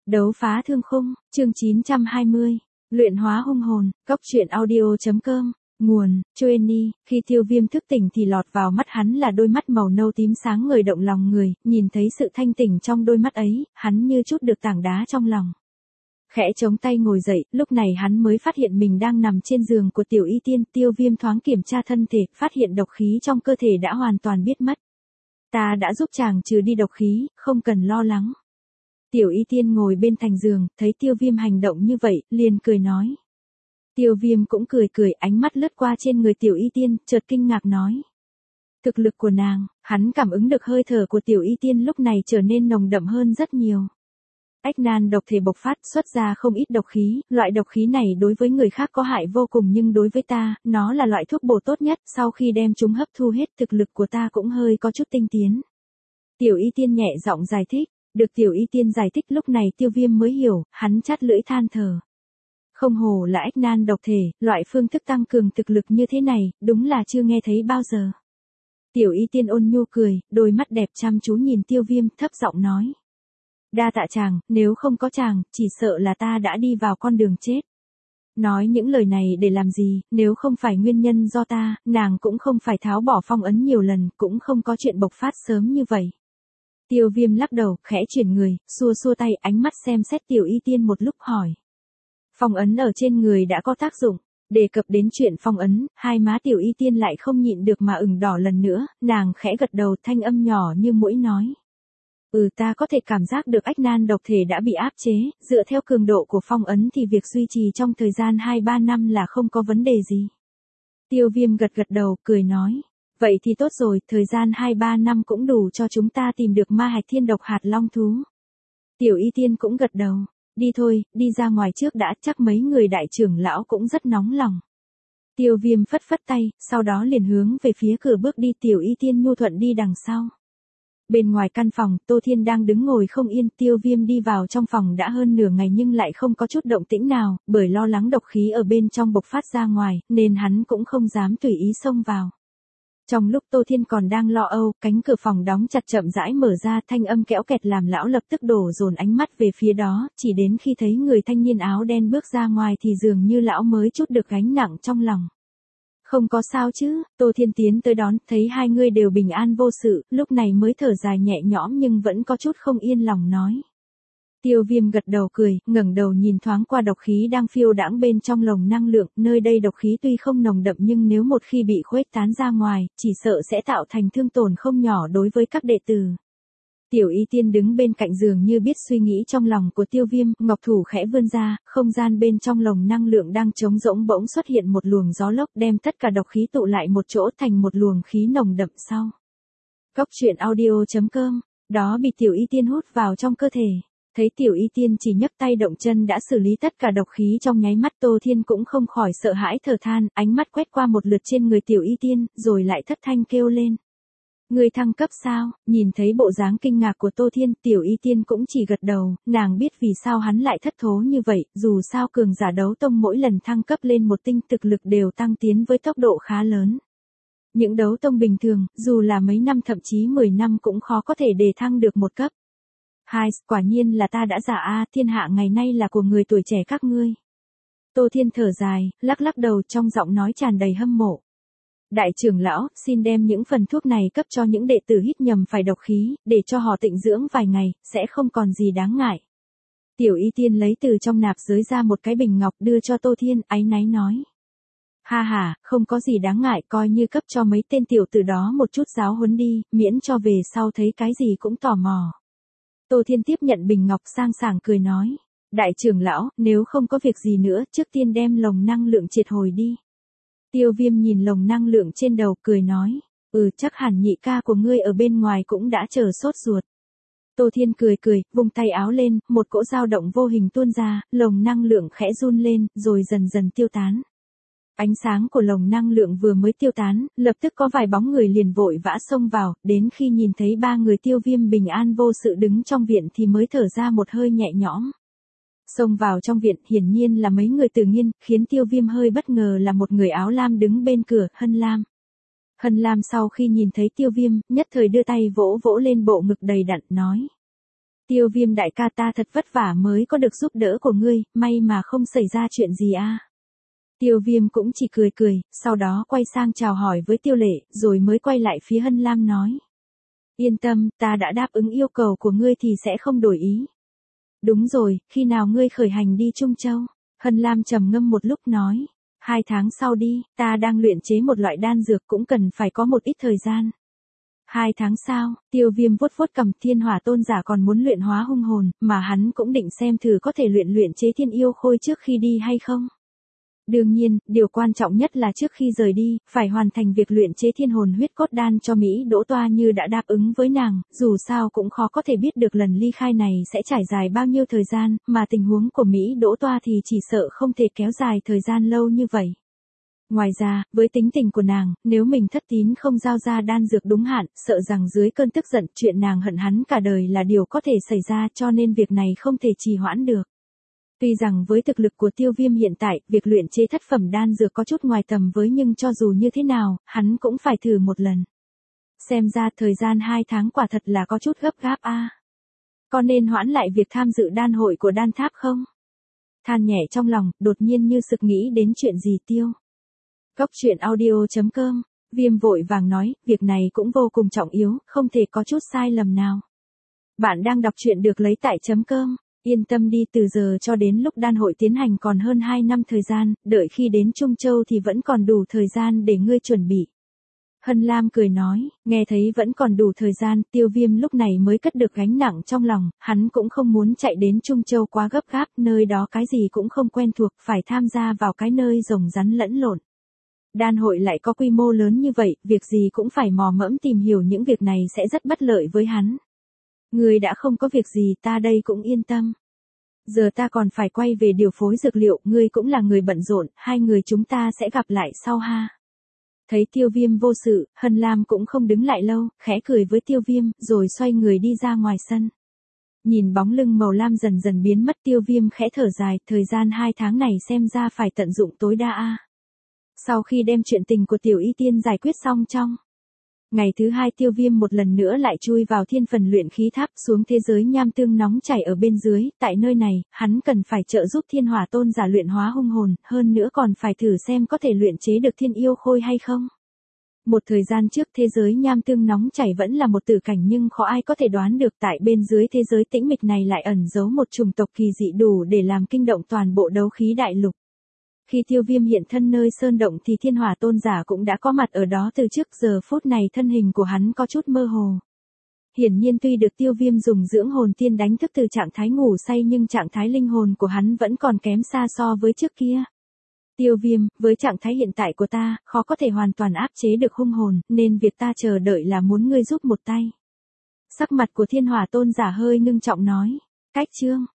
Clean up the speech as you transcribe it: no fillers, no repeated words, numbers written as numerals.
Đấu phá thương khung, chương 920. Luyện hóa hung hồn, Cốc truyện audio.com. Nguồn, Chueni. Khi Tiêu Viêm thức tỉnh thì lọt vào mắt hắn là đôi mắt màu nâu tím sáng ngời động lòng người, nhìn thấy sự thanh tỉnh trong đôi mắt ấy, hắn như trút được tảng đá trong lòng. Khẽ chống tay ngồi dậy, lúc này hắn mới phát hiện mình đang nằm trên giường của Tiểu Y Tiên. Tiêu Viêm thoáng kiểm tra thân thể, phát hiện độc khí trong cơ thể đã hoàn toàn biết mất. Ta đã giúp chàng trừ đi độc khí, không cần lo lắng. Tiểu Y Tiên ngồi bên thành giường, thấy Tiêu Viêm hành động như vậy, liền cười nói. Tiêu Viêm cũng cười, ánh mắt lướt qua trên người Tiểu Y Tiên, chợt kinh ngạc nói. Thực lực của nàng, hắn cảm ứng được hơi thở của Tiểu Y Tiên lúc này trở nên nồng đậm hơn rất nhiều. Ách nan độc thể bộc phát xuất ra không ít độc khí, loại độc khí này đối với người khác có hại vô cùng nhưng đối với ta, nó là loại thuốc bổ tốt nhất, sau khi đem chúng hấp thu hết thực lực của ta cũng hơi có chút tinh tiến. Tiểu Y Tiên nhẹ giọng giải thích, được Tiểu Y Tiên giải thích lúc này Tiêu Viêm mới hiểu, hắn chát lưỡi than thở. Không hổ là ách nan độc thể, loại phương thức tăng cường thực lực như thế này, đúng là chưa nghe thấy bao giờ. Tiểu Y Tiên ôn nhu cười, đôi mắt đẹp chăm chú nhìn Tiêu Viêm, thấp giọng nói. Đa tạ chàng, nếu không có chàng, chỉ sợ là ta đã đi vào con đường chết. Nói những lời này để làm gì, nếu không phải nguyên nhân do ta, nàng cũng không phải tháo bỏ phong ấn nhiều lần, cũng không có chuyện bộc phát sớm như vậy. Tiêu Viêm lắc đầu, khẽ chuyển người, xua tay, ánh mắt xem xét Tiểu Y Tiên một lúc hỏi. Phong ấn ở trên người đã có tác dụng. Đề cập đến chuyện phong ấn, hai má Tiểu Y Tiên lại không nhịn được mà ửng đỏ lần nữa, nàng khẽ gật đầu, thanh âm nhỏ như muỗi nói. Ta có thể cảm giác được ách nan độc thể đã bị áp chế, dựa theo cường độ của phong ấn thì việc duy trì trong thời gian 2-3 năm là không có vấn đề gì. Tiêu Viêm gật đầu, cười nói. Vậy thì tốt rồi, thời gian 2-3 năm cũng đủ cho chúng ta tìm được ma hạch thiên độc hạt long thú. Tiểu Y Tiên cũng gật đầu. Đi thôi, đi ra ngoài trước đã, chắc mấy người đại trưởng lão cũng rất nóng lòng. Tiêu Viêm phất tay, sau đó liền hướng về phía cửa bước đi. Tiểu Y Tiên nhu thuận đi đằng sau. Bên ngoài căn phòng, Tô Thiên đang đứng ngồi không yên. Tiêu Viêm đi vào trong phòng đã hơn nửa ngày nhưng lại không có chút động tĩnh nào, bởi lo lắng độc khí ở bên trong bộc phát ra ngoài, nên hắn cũng không dám tùy ý xông vào. Trong lúc Tô Thiên còn đang lo âu, cánh cửa phòng đóng chặt chậm rãi mở ra, thanh âm kéo kẹt làm lão lập tức đổ dồn ánh mắt về phía đó, chỉ đến khi thấy người thanh niên áo đen bước ra ngoài thì dường như lão mới chút được gánh nặng trong lòng. Không có sao chứ, Tô Thiên tiến tới đón, thấy hai người đều bình an vô sự, lúc này mới thở dài nhẹ nhõm nhưng vẫn có chút không yên lòng nói. Tiêu Viêm gật đầu cười, ngẩng đầu nhìn thoáng qua độc khí đang phiêu đãng bên trong lồng năng lượng, nơi đây độc khí tuy không nồng đậm nhưng nếu một khi bị khuếch tán ra ngoài, chỉ sợ sẽ tạo thành thương tổn không nhỏ đối với các đệ tử. Tiểu Y Tiên đứng bên cạnh giường như biết suy nghĩ trong lòng của Tiêu Viêm, ngọc thủ khẽ vươn ra, không gian bên trong lồng năng lượng đang trống rỗng bỗng xuất hiện một luồng gió lốc đem tất cả độc khí tụ lại một chỗ thành một luồng khí nồng đậm sau. Cốc truyện audio.com, đó bị Tiểu Y Tiên hút vào trong cơ thể. Thấy Tiểu Y Tiên chỉ nhấc tay động chân đã xử lý tất cả độc khí trong nháy mắt, Tô Thiên cũng không khỏi sợ hãi thở than, ánh mắt quét qua một lượt trên người Tiểu Y Tiên, rồi lại thất thanh kêu lên. Người thăng cấp sao? Nhìn thấy bộ dáng kinh ngạc của Tô Thiên, Tiểu Y Tiên cũng chỉ gật đầu, nàng biết vì sao hắn lại thất thố như vậy, dù sao cường giả đấu tông mỗi lần thăng cấp lên một tinh thực lực đều tăng tiến với tốc độ khá lớn. Những đấu tông bình thường, dù là mấy năm thậm chí 10 năm cũng khó có thể đề thăng được một cấp. Hai, quả nhiên là ta đã già thiên hạ ngày nay là của người tuổi trẻ các ngươi. Tô Thiên thở dài, lắc đầu trong giọng nói tràn đầy hâm mộ. Đại trưởng lão, xin đem những phần thuốc này cấp cho những đệ tử hít nhầm phải độc khí, để cho họ tịnh dưỡng vài ngày, sẽ không còn gì đáng ngại. Tiểu Y Tiên lấy từ trong nạp giới ra một cái bình ngọc đưa cho Tô Thiên, áy náy nói. Ha, không có gì đáng ngại, coi như cấp cho mấy tên tiểu tử đó một chút giáo huấn đi, miễn cho về sau thấy cái gì cũng tò mò. Tô Thiên tiếp nhận bình ngọc sang sảng cười nói. Đại trưởng lão, nếu không có việc gì nữa, trước tiên đem lồng năng lượng triệt hồi đi. Tiêu Viêm nhìn lồng năng lượng trên đầu, cười nói. Chắc hẳn nhị ca của ngươi ở bên ngoài cũng đã chờ sốt ruột. Tô Thiên cười, vung tay áo lên, một cỗ dao động vô hình tuôn ra, lồng năng lượng khẽ run lên, rồi dần dần tiêu tán. Ánh sáng của lồng năng lượng vừa mới tiêu tán, lập tức có vài bóng người liền vội vã xông vào, đến khi nhìn thấy ba người Tiêu Viêm bình an vô sự đứng trong viện thì mới thở ra một hơi nhẹ nhõm. Xông vào trong viện hiển nhiên là mấy người Từ Nghiên, khiến Tiêu Viêm hơi bất ngờ là một người áo lam đứng bên cửa, Hân Lam. Hân Lam sau khi nhìn thấy Tiêu Viêm, nhất thời đưa tay vỗ lên bộ ngực đầy đặn, nói. Tiêu Viêm đại ca, ta thật vất vả mới có được giúp đỡ của ngươi, may mà không xảy ra chuyện gì a. Tiêu Viêm cũng chỉ cười cười, sau đó quay sang chào hỏi với Tiêu Lệ, rồi mới quay lại phía Hân Lam nói. Yên tâm, ta đã đáp ứng yêu cầu của ngươi thì sẽ không đổi ý. Đúng rồi, khi nào ngươi khởi hành đi Trung Châu? Hân Lam trầm ngâm một lúc nói. 2 tháng sau đi, ta đang luyện chế một loại đan dược cũng cần phải có một ít thời gian. 2 tháng sau, Tiêu Viêm vuốt vuốt cầm, Thiên Hỏa Tôn giả còn muốn luyện hóa hung hồn, mà hắn cũng định xem thử có thể luyện chế thiên yêu khôi trước khi đi hay không. Đương nhiên, điều quan trọng nhất là trước khi rời đi, phải hoàn thành việc luyện chế thiên hồn huyết cốt đan cho Mỹ Đỗ Toa như đã đáp ứng với nàng, dù sao cũng khó có thể biết được lần ly khai này sẽ trải dài bao nhiêu thời gian, mà tình huống của Mỹ Đỗ Toa thì chỉ sợ không thể kéo dài thời gian lâu như vậy. Ngoài ra, với tính tình của nàng, nếu mình thất tín không giao ra đan dược đúng hạn, sợ rằng dưới cơn tức giận chuyện nàng hận hắn cả đời là điều có thể xảy ra, cho nên việc này không thể trì hoãn được. Tuy rằng với thực lực của Tiêu Viêm hiện tại, việc luyện chế thất phẩm đan dược có chút ngoài tầm với, nhưng cho dù như thế nào, hắn cũng phải thử một lần. Xem ra thời gian 2 tháng quả thật là có chút gấp gáp a. Có nên hoãn lại việc tham dự đan hội của đan tháp không? Than nhẹ trong lòng, đột nhiên như sực nghĩ đến chuyện gì Tiêu. Cốc truyện audio.com, Viêm vội vàng nói, việc này cũng vô cùng trọng yếu, không thể có chút sai lầm nào. Bạn đang đọc truyện được lấy tại .com. Yên tâm đi, từ giờ cho đến lúc đan hội tiến hành còn hơn 2 năm thời gian, đợi khi đến Trung Châu thì vẫn còn đủ thời gian để ngươi chuẩn bị. Hân Lam cười nói, nghe thấy vẫn còn đủ thời gian, Tiêu Viêm lúc này mới cất được gánh nặng trong lòng, hắn cũng không muốn chạy đến Trung Châu quá gấp gáp, nơi đó cái gì cũng không quen thuộc, phải tham gia vào cái nơi rồng rắn lẫn lộn. Đan hội lại có quy mô lớn như vậy, việc gì cũng phải mò mẫm tìm hiểu những việc này sẽ rất bất lợi với hắn. Ngươi đã không có việc gì, ta đây cũng yên tâm. Giờ ta còn phải quay về điều phối dược liệu, ngươi cũng là người bận rộn, hai người chúng ta sẽ gặp lại sau ha. Thấy Tiêu Viêm vô sự, Hân Lam cũng không đứng lại lâu, khẽ cười với Tiêu Viêm, rồi xoay người đi ra ngoài sân. Nhìn bóng lưng màu lam dần dần biến mất, Tiêu Viêm khẽ thở dài, thời gian 2 tháng này xem ra phải tận dụng tối đa a. Sau khi đem chuyện tình của Tiểu Y Tiên giải quyết xong trong ngày thứ 2, Tiêu Viêm một lần nữa lại chui vào thiên phần luyện khí tháp, xuống thế giới nham tương nóng chảy ở bên dưới, tại nơi này, hắn cần phải trợ giúp Thiên Hỏa Tôn giả luyện hóa hung hồn, hơn nữa còn phải thử xem có thể luyện chế được thiên yêu khôi hay không. Một thời gian trước thế giới nham tương nóng chảy vẫn là một tử cảnh, nhưng khó ai có thể đoán được tại bên dưới thế giới tĩnh mịch này lại ẩn giấu một chủng tộc kỳ dị đủ để làm kinh động toàn bộ đấu khí đại lục. Khi Tiêu Viêm hiện thân nơi sơn động thì Thiên Hỏa Tôn giả cũng đã có mặt ở đó từ trước, giờ phút này thân hình của hắn có chút mơ hồ. Hiển nhiên tuy được Tiêu Viêm dùng dưỡng hồn tiên đánh thức từ trạng thái ngủ say, nhưng trạng thái linh hồn của hắn vẫn còn kém xa so với trước kia. Tiêu Viêm, với trạng thái hiện tại của ta, khó có thể hoàn toàn áp chế được hung hồn, nên việc ta chờ đợi là muốn ngươi giúp một tay. Sắc mặt của Thiên Hỏa Tôn giả hơi ngưng trọng nói. Cách chương